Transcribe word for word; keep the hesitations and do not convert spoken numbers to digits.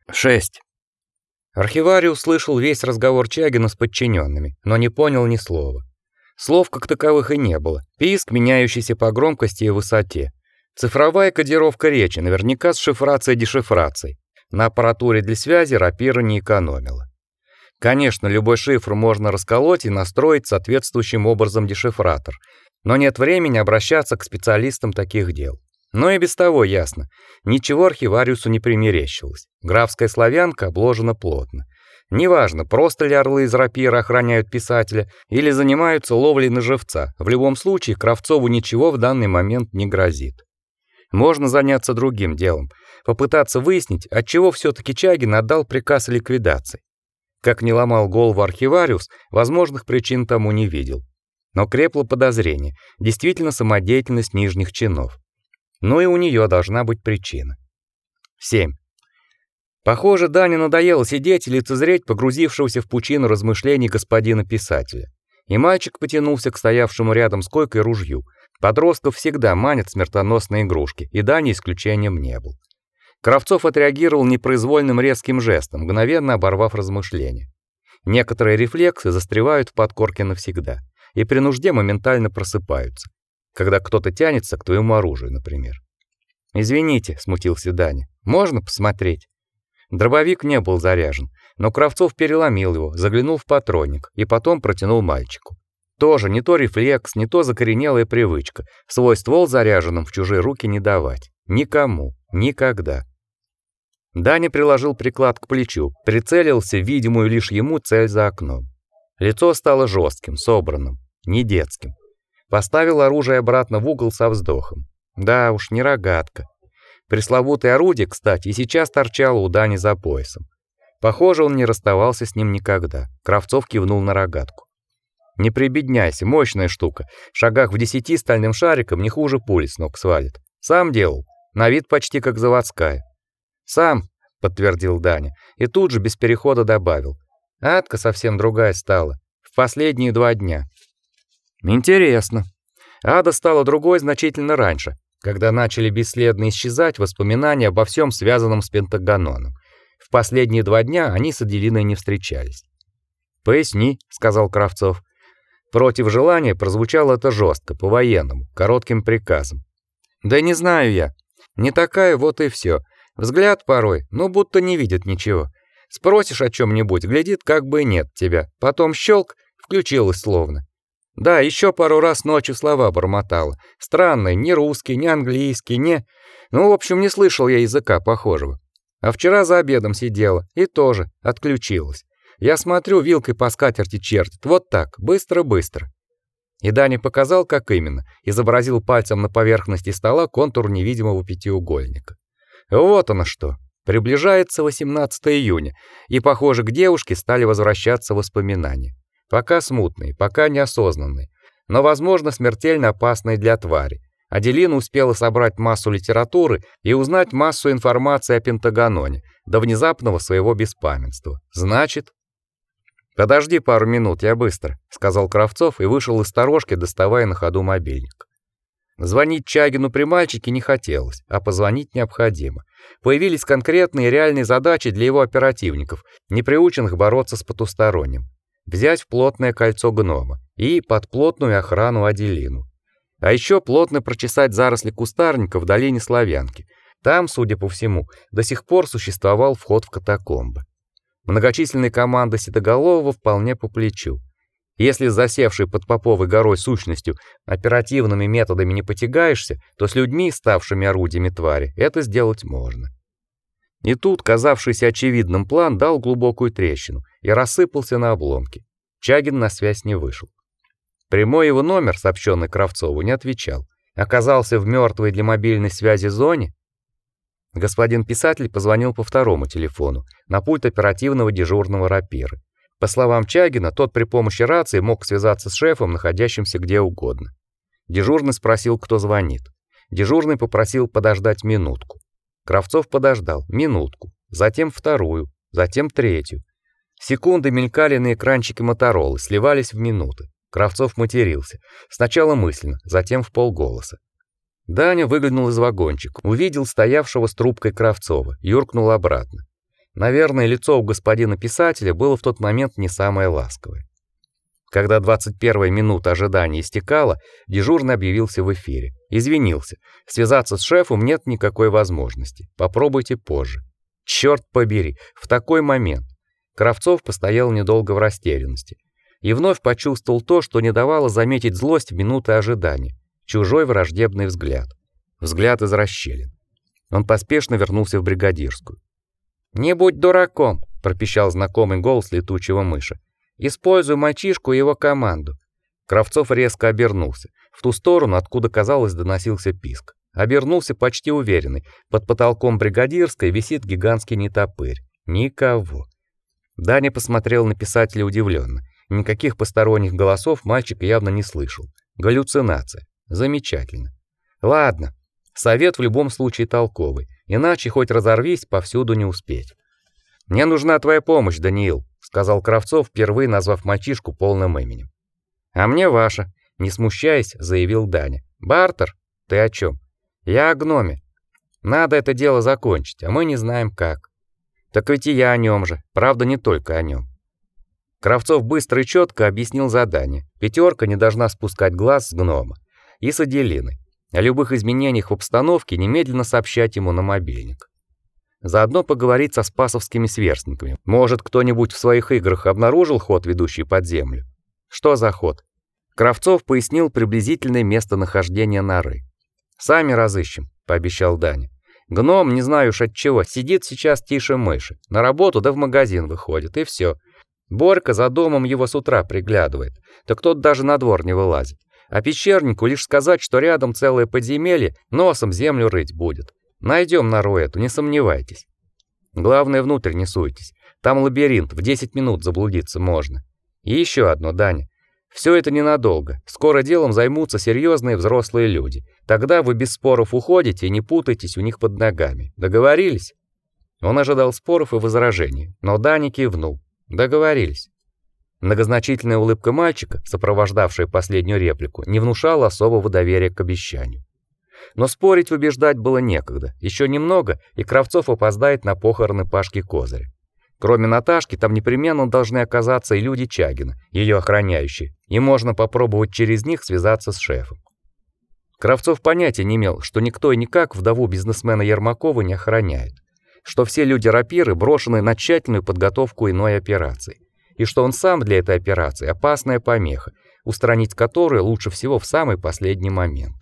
шесть. Архивариус слышал весь разговор Чагина с подчиненными, но не понял ни слова. Слов как таковых и не было. Писк, меняющийся по громкости и высоте. Цифровая кодировка речи, наверняка с шифрацией-дешифрацией. На аппаратуре для связи рапира не экономила. Конечно, любой шифр можно расколоть и настроить соответствующим образом дешифратор, но нет времени обращаться к специалистам таких дел. Но и без того ясно, ничего архивариусу не примерещилось. Графская славянка обложена плотно. Неважно, просто ли орлы из рапира охраняют писателя или занимаются ловлей на живца, в любом случае Кравцову ничего в данный момент не грозит. Можно заняться другим делом, попытаться выяснить, отчего все-таки Чагин отдал приказ о ликвидации. Как ни ломал голову архивариус, возможных причин тому не видел. Но крепло подозрение, действительно самодеятельность нижних чинов. Но и у нее должна быть причина. семь. Похоже, Дане надоело сидеть и лицезреть погрузившегося в пучину размышлений господина писателя. И мальчик потянулся к стоявшему рядом с койкой ружью. Подростков всегда манят смертоносные игрушки, и Даня исключением не был. Кравцов отреагировал непроизвольным резким жестом, мгновенно оборвав размышления. Некоторые рефлексы застревают в подкорке навсегда и при нужде моментально просыпаются, когда кто-то тянется к твоему оружию, например. «Извините», — смутился Даня, — «можно посмотреть?» Дробовик не был заряжен, но Кравцов переломил его, заглянул в патронник и потом протянул мальчику. Тоже не то рефлекс, не то закоренелая привычка свой ствол заряженным в чужие руки не давать. Никому, никогда. Даня приложил приклад к плечу, прицелился в видимую лишь ему цель за окном. Лицо стало жестким, собранным, не детским. Поставил оружие обратно в угол со вздохом. Да уж, не рогатка. Пресловутое орудие, кстати, и сейчас торчало у Дани за поясом. Похоже, он не расставался с ним никогда. Кравцов кивнул на рогатку. Не прибедняйся, мощная штука. В шагах в десяти стальным шариком не хуже пули с ног свалит. Сам делал. На вид почти как заводская. Сам, подтвердил Даня, и тут же без перехода добавил. Адка совсем другая стала. В последние два дня. Интересно. Ада стала другой значительно раньше, когда начали бесследно исчезать воспоминания обо всем связанном с Пентагоном. В последние два дня они с Аделиной не встречались. «Поясни», — сказал Кравцов. Против желания прозвучало это жестко, по-военному, коротким приказом. «Да не знаю я. Не такая, вот и все. Взгляд порой, ну будто не видит ничего. Спросишь о чем-нибудь, глядит, как бы и нет тебя. Потом щелк, включилась словно. Да, еще пару раз ночью слова бормотала. Странные, не русский, не английский, не... Ну, в общем, не слышал я языка похожего. А вчера за обедом сидела, и тоже отключилась. Я смотрю, вилкой по скатерти чертит. Вот так, быстро-быстро». И Даня показал, как именно, изобразил пальцем на поверхности стола контур невидимого пятиугольника. Вот оно что. Приближается восемнадцатое июня, и, похоже, к девушке стали возвращаться воспоминания. Пока смутные, пока неосознанные, но, возможно, смертельно опасные для твари. Аделина успела собрать массу литературы и узнать массу информации о Пентагоне до внезапного своего беспамятства. Значит... «Подожди пару минут, я быстро», — сказал Кравцов и вышел из сторожки, доставая на ходу мобильник. Звонить Чагину при мальчике не хотелось, а позвонить необходимо. Появились конкретные реальные задачи для его оперативников, не приученных бороться с потусторонним. Взять в плотное кольцо гнома и под плотную охрану Аделину. А еще плотно прочесать заросли кустарника в долине Славянки. Там, судя по всему, до сих пор существовал вход в катакомбы. Многочисленные команды Седоголового вполне по плечу. Если с засевшей под Поповой горой сущностью оперативными методами не потягаешься, то с людьми, ставшими орудиями твари, это сделать можно. И тут, казавшийся очевидным план, дал глубокую трещину и рассыпался на обломки. Чагин на связь не вышел. Прямой его номер, сообщенный Кравцову, не отвечал. Оказался в мертвой для мобильной связи зоне. Господин писатель позвонил по второму телефону, на пульт оперативного дежурного рапиры. По словам Чагина, тот при помощи рации мог связаться с шефом, находящимся где угодно. Дежурный спросил, кто звонит. Дежурный попросил подождать минутку. Кравцов подождал минутку, затем вторую, затем третью. Секунды мелькали на экранчике Моторолы, сливались в минуты. Кравцов матерился, сначала мысленно, затем вполголоса. Даня выглянул из вагончика, увидел стоявшего с трубкой Кравцова, юркнул обратно. Наверное, лицо у господина писателя было в тот момент не самое ласковое. Когда двадцать первая минута ожидания истекала, дежурный объявился в эфире. Извинился. Связаться с шефом нет никакой возможности. Попробуйте позже. Черт побери, в такой момент. Кравцов постоял недолго в растерянности и вновь почувствовал то, что не давало заметить злость в минуты ожидания. Чужой враждебный взгляд. Взгляд из расщелин. Он поспешно вернулся в бригадирскую. «Не будь дураком», — пропищал знакомый голос летучего мыши. «Используй мальчишку и его команду». Кравцов резко обернулся, в ту сторону, откуда, казалось, доносился писк. Обернулся почти уверенный. Под потолком бригадирской висит гигантский нетопырь. Никого. Даня посмотрел на писателя удивленно. Никаких посторонних голосов мальчик явно не слышал. Галлюцинация. Замечательно. Ладно. Совет в любом случае толковый, иначе хоть разорвись, повсюду не успеть. Мне нужна твоя помощь, Даниил, сказал Кравцов, впервые назвав мальчишку полным именем. А мне ваша, не смущаясь, заявил Даня. Бартер? Ты о чем? Я о гноме. Надо это дело закончить, а мы не знаем как. Так ведь и я о нем же, правда, не только о нем. Кравцов быстро и четко объяснил задание. Пятерка не должна спускать глаз с гнома и с Аделиной. О любых изменениях в обстановке немедленно сообщать ему на мобильник. Заодно поговорить со спасовскими сверстниками. Может, кто-нибудь в своих играх обнаружил ход, ведущий под землю? Что за ход? Кравцов пояснил приблизительное местонахождение норы. Сами разыщем, пообещал Даня. Гном, не знаю уж от чего, сидит сейчас тише мыши. На работу да в магазин выходит, и все. Борька за домом его с утра приглядывает. Так тот даже на двор не вылазит. А пещернику лишь сказать, что рядом целое подземелье, носом землю рыть будет. Найдем нору эту, не сомневайтесь. Главное, внутрь не суйтесь. Там лабиринт, в десять минут заблудиться можно. И еще одно, Даня. Все это ненадолго. Скоро делом займутся серьезные взрослые люди. Тогда вы без споров уходите и не путайтесь у них под ногами. Договорились? Он ожидал споров и возражений, но Даня кивнул. Договорились. Многозначительная улыбка мальчика, сопровождавшая последнюю реплику, не внушала особого доверия к обещанию. Но спорить, убеждать было некогда. Еще немного, и Кравцов опоздает на похороны Пашки Козыря. Кроме Наташки, там непременно должны оказаться и люди Чагина, ее охраняющие, и можно попробовать через них связаться с шефом. Кравцов понятия не имел, что никто и никак вдову бизнесмена Ермакова не охраняет, что все люди-рапиры брошены на тщательную подготовку иной операции, и что он сам для этой операции опасная помеха, устранить которую лучше всего в самый последний момент.